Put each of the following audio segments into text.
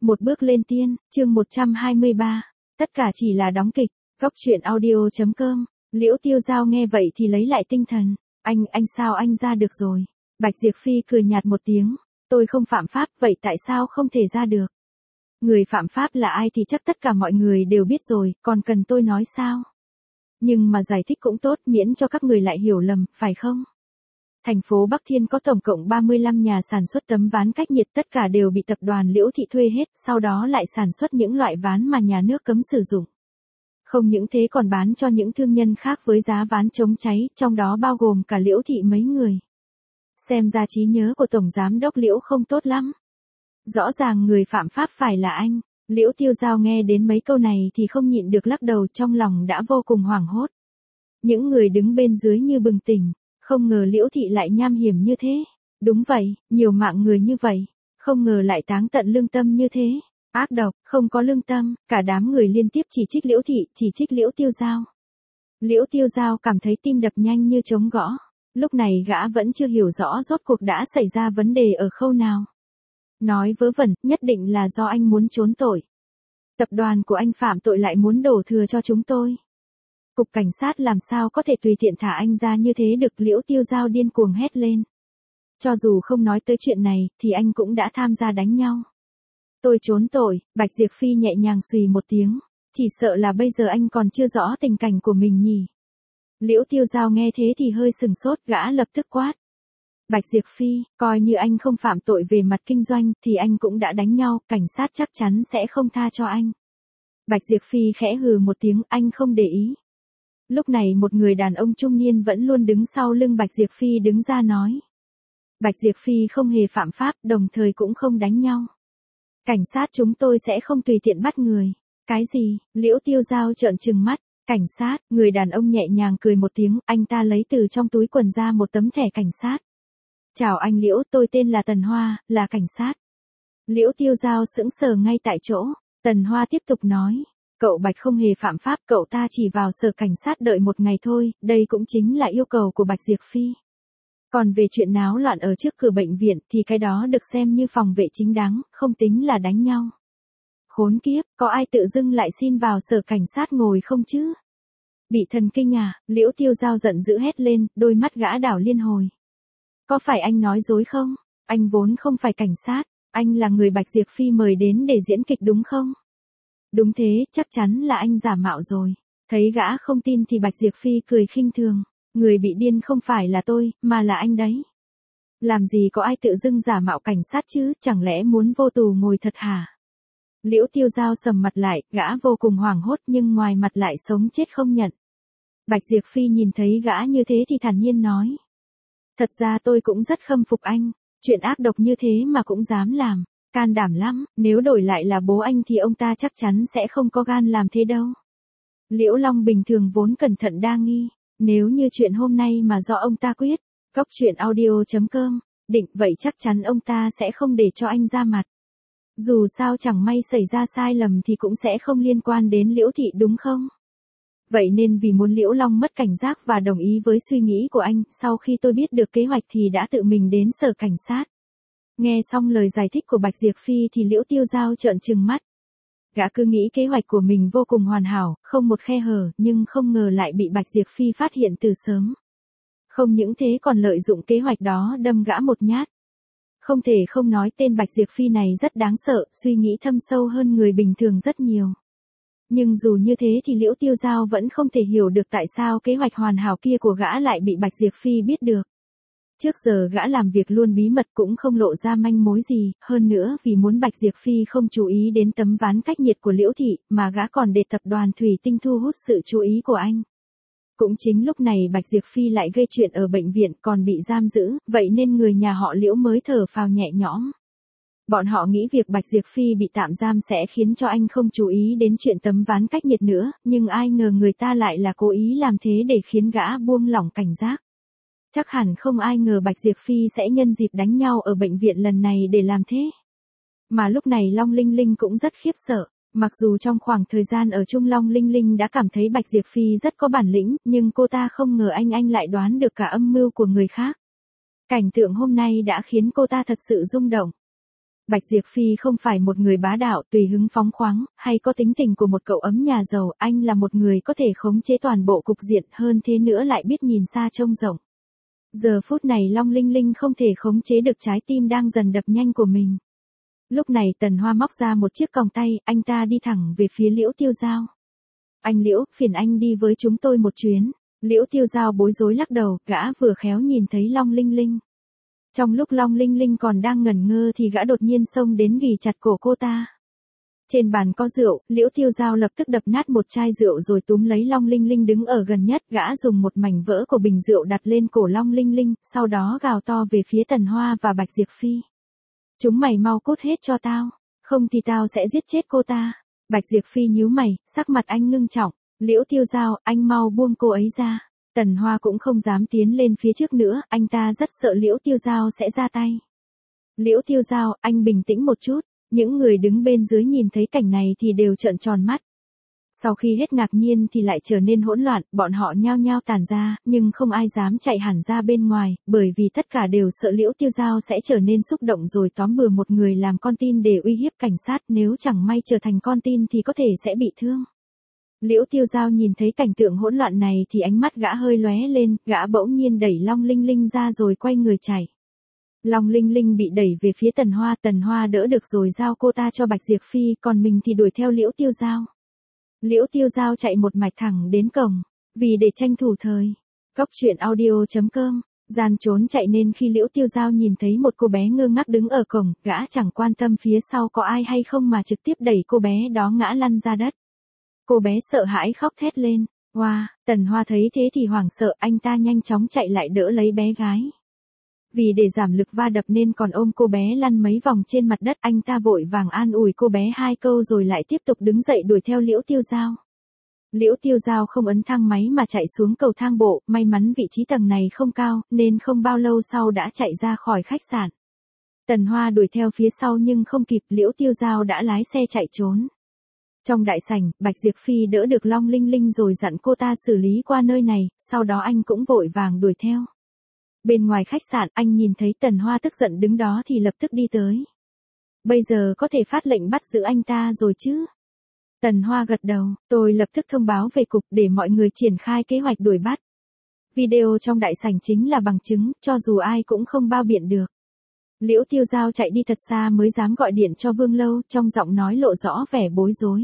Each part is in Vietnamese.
Một bước lên tiên, chương 123. Tất cả chỉ là đóng kịch. Góc truyện audio.com. Liễu Tiêu Giao nghe vậy thì lấy lại tinh thần. Anh sao anh ra được rồi? Bạch Diệp Phi cười nhạt một tiếng. Tôi không phạm pháp, vậy tại sao không thể ra được? Người phạm pháp là ai thì chắc tất cả mọi người đều biết rồi, còn cần tôi nói sao? Nhưng mà giải thích cũng tốt, miễn cho các người lại hiểu lầm, phải không? Thành phố Bắc Thiên có tổng cộng 35 nhà sản xuất tấm ván cách nhiệt, tất cả đều bị tập đoàn Liễu Thị thuê hết, sau đó lại sản xuất những loại ván mà nhà nước cấm sử dụng. Không những thế còn bán cho những thương nhân khác với giá ván chống cháy, trong đó bao gồm cả Liễu Thị mấy người. Xem ra trí nhớ của Tổng Giám đốc Liễu không tốt lắm. Rõ ràng người phạm pháp phải là anh. Liễu Tiêu Giao nghe đến mấy câu này thì không nhịn được lắc đầu, trong lòng đã vô cùng hoảng hốt. Những người đứng bên dưới như bừng tỉnh. Không ngờ Liễu Thị lại nham hiểm như thế. Đúng vậy, nhiều mạng người như vậy. Không ngờ lại táng tận lương tâm như thế. Ác độc, không có lương tâm. Cả đám người liên tiếp chỉ trích Liễu Thị, chỉ trích Liễu Tiêu Giao. Liễu Tiêu Giao cảm thấy tim đập nhanh như trống gõ. Lúc này gã vẫn chưa hiểu rõ rốt cuộc đã xảy ra vấn đề ở khâu nào. Nói vớ vẩn, nhất định là do anh muốn trốn tội. Tập đoàn của anh phạm tội lại muốn đổ thừa cho chúng tôi. Cục cảnh sát làm sao có thể tùy tiện thả anh ra như thế được? Liễu Tiêu Giao điên cuồng hét lên. Cho dù không nói tới chuyện này, thì anh cũng đã tham gia đánh nhau. Tôi trốn tội, Bạch Diệp Phi nhẹ nhàng xùy một tiếng. Chỉ sợ là bây giờ anh còn chưa rõ tình cảnh của mình nhỉ. Liễu Tiêu Giao nghe thế thì hơi sừng sốt, gã lập tức quát. Bạch Diệp Phi, coi như anh không phạm tội về mặt kinh doanh, thì anh cũng đã đánh nhau, cảnh sát chắc chắn sẽ không tha cho anh. Bạch Diệp Phi khẽ hừ một tiếng, anh không để ý. Lúc này một người đàn ông trung niên vẫn luôn đứng sau lưng Bạch Diệp Phi đứng ra nói. Bạch Diệp Phi không hề phạm pháp, đồng thời cũng không đánh nhau. Cảnh sát chúng tôi sẽ không tùy tiện bắt người. Cái gì? Liễu Tiêu Giao trợn trừng mắt. Cảnh sát, người đàn ông nhẹ nhàng cười một tiếng, anh ta lấy từ trong túi quần ra một tấm thẻ cảnh sát. Chào anh Liễu, tôi tên là Tần Hoa, là cảnh sát. Liễu Tiêu Giao sững sờ ngay tại chỗ. Tần Hoa tiếp tục nói. Cậu Bạch không hề phạm pháp, cậu ta chỉ vào sở cảnh sát đợi một ngày thôi, đây cũng chính là yêu cầu của Bạch Diệp Phi. Còn về chuyện náo loạn ở trước cửa bệnh viện thì cái đó được xem như phòng vệ chính đáng, không tính là đánh nhau. Khốn kiếp, có ai tự dưng lại xin vào sở cảnh sát ngồi không chứ? Bị thần kinh à? Liễu Tiêu Giao giận dữ hét lên, đôi mắt gã đảo liên hồi. Có phải anh nói dối không? Anh vốn không phải cảnh sát, anh là người Bạch Diệp Phi mời đến để diễn kịch đúng không? Đúng thế, chắc chắn là anh giả mạo rồi. Thấy gã không tin thì Bạch Diệp Phi cười khinh thường. Người bị điên không phải là tôi, mà là anh đấy. Làm gì có ai tự dưng giả mạo cảnh sát chứ, chẳng lẽ muốn vô tù ngồi thật hả? Liễu Tiêu Giao sầm mặt lại, gã vô cùng hoảng hốt nhưng ngoài mặt lại sống chết không nhận. Bạch Diệp Phi nhìn thấy gã như thế thì thản nhiên nói. Thật ra tôi cũng rất khâm phục anh, chuyện ác độc như thế mà cũng dám làm. Can đảm lắm, nếu đổi lại là bố anh thì ông ta chắc chắn sẽ không có gan làm thế đâu. Liễu Long bình thường vốn cẩn thận đa nghi, nếu như chuyện hôm nay mà do ông ta quyết, góc truyện audio.com, định vậy chắc chắn ông ta sẽ không để cho anh ra mặt. Dù sao chẳng may xảy ra sai lầm thì cũng sẽ không liên quan đến Liễu Thị đúng không? Vậy nên vì muốn Liễu Long mất cảnh giác và đồng ý với suy nghĩ của anh, sau khi tôi biết được kế hoạch thì đã tự mình đến sở cảnh sát. Nghe xong lời giải thích của Bạch Diệp Phi thì Liễu Tiêu Giao trợn trừng mắt. Gã cứ nghĩ kế hoạch của mình vô cùng hoàn hảo, không một khe hở, nhưng không ngờ lại bị Bạch Diệp Phi phát hiện từ sớm. Không những thế còn lợi dụng kế hoạch đó đâm gã một nhát. Không thể không nói tên Bạch Diệp Phi này rất đáng sợ, suy nghĩ thâm sâu hơn người bình thường rất nhiều. Nhưng dù như thế thì Liễu Tiêu Giao vẫn không thể hiểu được tại sao kế hoạch hoàn hảo kia của gã lại bị Bạch Diệp Phi biết được. Trước giờ gã làm việc luôn bí mật cũng không lộ ra manh mối gì, hơn nữa vì muốn Bạch Diệp Phi không chú ý đến tấm ván cách nhiệt của Liễu Thị, mà gã còn để tập đoàn Thủy Tinh thu hút sự chú ý của anh. Cũng chính lúc này Bạch Diệp Phi lại gây chuyện ở bệnh viện còn bị giam giữ, vậy nên người nhà họ Liễu mới thở phào nhẹ nhõm. Bọn họ nghĩ việc Bạch Diệp Phi bị tạm giam sẽ khiến cho anh không chú ý đến chuyện tấm ván cách nhiệt nữa, nhưng ai ngờ người ta lại là cố ý làm thế để khiến gã buông lỏng cảnh giác. Chắc hẳn không ai ngờ Bạch Diệp Phi sẽ nhân dịp đánh nhau ở bệnh viện lần này để làm thế. Mà lúc này Long Linh Linh cũng rất khiếp sợ, mặc dù trong khoảng thời gian ở Trung Long Linh Linh đã cảm thấy Bạch Diệp Phi rất có bản lĩnh, nhưng cô ta không ngờ anh lại đoán được cả âm mưu của người khác. Cảnh tượng hôm nay đã khiến cô ta thật sự rung động. Bạch Diệp Phi không phải một người bá đạo, tùy hứng phóng khoáng, hay có tính tình của một cậu ấm nhà giàu, anh là một người có thể khống chế toàn bộ cục diện, hơn thế nữa lại biết nhìn xa trông rộng. Giờ phút này Long Linh Linh không thể khống chế được trái tim đang dần đập nhanh của mình. Lúc này Tần Hoa móc ra một chiếc còng tay, anh ta đi thẳng về phía Liễu Tiêu Giao. Anh Liễu, phiền anh đi với chúng tôi một chuyến. Liễu Tiêu Giao bối rối lắc đầu, gã vừa khéo nhìn thấy Long Linh Linh. Trong lúc Long Linh Linh còn đang ngẩn ngơ thì gã đột nhiên xông đến ghì chặt cổ cô ta. Trên bàn có rượu, Liễu Tiêu Giao lập tức đập nát một chai rượu rồi túm lấy Long Linh Linh đứng ở gần nhất, gã dùng một mảnh vỡ của bình rượu đặt lên cổ Long Linh Linh, sau đó gào to về phía Tần Hoa và Bạch Diệp Phi. Chúng mày mau cút hết cho tao, không thì tao sẽ giết chết cô ta. Bạch Diệp Phi nhíu mày, sắc mặt anh ngưng trọng. Liễu Tiêu Giao, anh mau buông cô ấy ra. Tần Hoa cũng không dám tiến lên phía trước nữa, anh ta rất sợ Liễu Tiêu Giao sẽ ra tay. Liễu Tiêu Giao, anh bình tĩnh một chút. Những người đứng bên dưới nhìn thấy cảnh này thì đều trợn tròn mắt. Sau khi hết ngạc nhiên thì lại trở nên hỗn loạn, bọn họ nhao nhao tản ra, nhưng không ai dám chạy hẳn ra bên ngoài, bởi vì tất cả đều sợ Liễu Tiêu Giao sẽ trở nên xúc động rồi tóm bừa một người làm con tin để uy hiếp cảnh sát, nếu chẳng may trở thành con tin thì có thể sẽ bị thương. Liễu Tiêu Giao nhìn thấy cảnh tượng hỗn loạn này thì ánh mắt gã hơi lóe lên, gã bỗng nhiên đẩy Long Linh Linh ra rồi quay người chạy. Long Linh Linh bị đẩy về phía Tần Hoa đỡ được rồi giao cô ta cho Bạch Diệp Phi, còn mình thì đuổi theo Liễu Tiêu Giao. Liễu Tiêu Giao chạy một mạch thẳng đến cổng, vì để tranh thủ thời. Góc truyện audio.com, gian trốn chạy nên khi Liễu Tiêu Giao nhìn thấy một cô bé ngơ ngác đứng ở cổng, gã chẳng quan tâm phía sau có ai hay không mà trực tiếp đẩy cô bé đó ngã lăn ra đất. Cô bé sợ hãi khóc thét lên. Wow, Tần Hoa thấy thế thì hoảng sợ, anh ta nhanh chóng chạy lại đỡ lấy bé gái. Vì để giảm lực va đập nên còn ôm cô bé lăn mấy vòng trên mặt đất, anh ta vội vàng an ủi cô bé 2 câu rồi lại tiếp tục đứng dậy đuổi theo Liễu Tiêu Giao. Liễu Tiêu Giao không ấn thang máy mà chạy xuống cầu thang bộ, may mắn vị trí tầng này không cao, nên không bao lâu sau đã chạy ra khỏi khách sạn. Tần Hoa đuổi theo phía sau nhưng không kịp, Liễu Tiêu Giao đã lái xe chạy trốn. Trong đại sảnh, Bạch Diệp Phi đỡ được Long Linh Linh rồi dặn cô ta xử lý qua nơi này, sau đó anh cũng vội vàng đuổi theo. Bên ngoài khách sạn, anh nhìn thấy Tần Hoa tức giận đứng đó thì lập tức đi tới. Bây giờ có thể phát lệnh bắt giữ anh ta rồi chứ? Tần Hoa gật đầu, tôi lập tức thông báo về cục để mọi người triển khai kế hoạch đuổi bắt. Video trong đại sảnh chính là bằng chứng, cho dù ai cũng không bao biện được. Liễu Tiêu Giao chạy đi thật xa mới dám gọi điện cho Vương Lâu, trong giọng nói lộ rõ vẻ bối rối.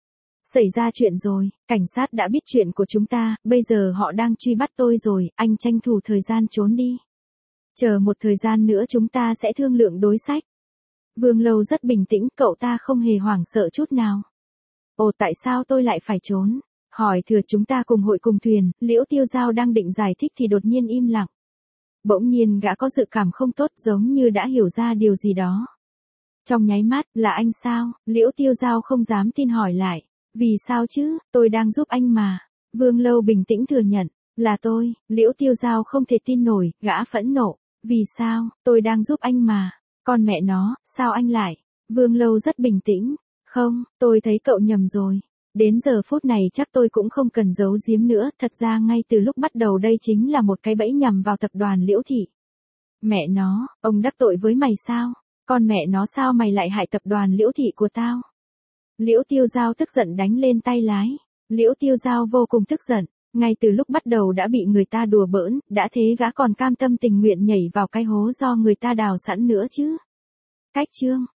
Xảy ra chuyện rồi, cảnh sát đã biết chuyện của chúng ta, bây giờ họ đang truy bắt tôi rồi, anh tranh thủ thời gian trốn đi. Chờ một thời gian nữa chúng ta sẽ thương lượng đối sách. Vương Lâu rất bình tĩnh, cậu ta không hề hoảng sợ chút nào. Ồ, tại sao tôi lại phải trốn? Hỏi thừa chúng ta cùng hội cùng thuyền, Liễu Tiêu Giao đang định giải thích thì đột nhiên im lặng. Bỗng nhiên gã có dự cảm không tốt, giống như đã hiểu ra điều gì đó. Trong nháy mắt, là anh sao? Liễu Tiêu Giao không dám tin hỏi lại. Vì sao chứ, tôi đang giúp anh mà. Vương Lâu bình tĩnh thừa nhận, là tôi. Liễu Tiêu Giao không thể tin nổi, gã phẫn nộ. Vì sao, tôi đang giúp anh mà. Con mẹ nó, sao anh lại? Vương Lâu rất bình tĩnh. Không, tôi thấy cậu nhầm rồi. Đến giờ phút này chắc tôi cũng không cần giấu giếm nữa, thật ra ngay từ lúc bắt đầu đây chính là một cái bẫy nhằm vào tập đoàn Liễu Thị. Mẹ nó, ông đắc tội với mày sao? Con mẹ nó sao mày lại hại tập đoàn Liễu Thị của tao? Liễu Tiêu Giao tức giận đánh lên tay lái. Liễu Tiêu Giao vô cùng tức giận, ngay từ lúc bắt đầu đã bị người ta đùa bỡn, đã thế gã còn cam tâm tình nguyện nhảy vào cái hố do người ta đào sẵn nữa chứ. Cách chương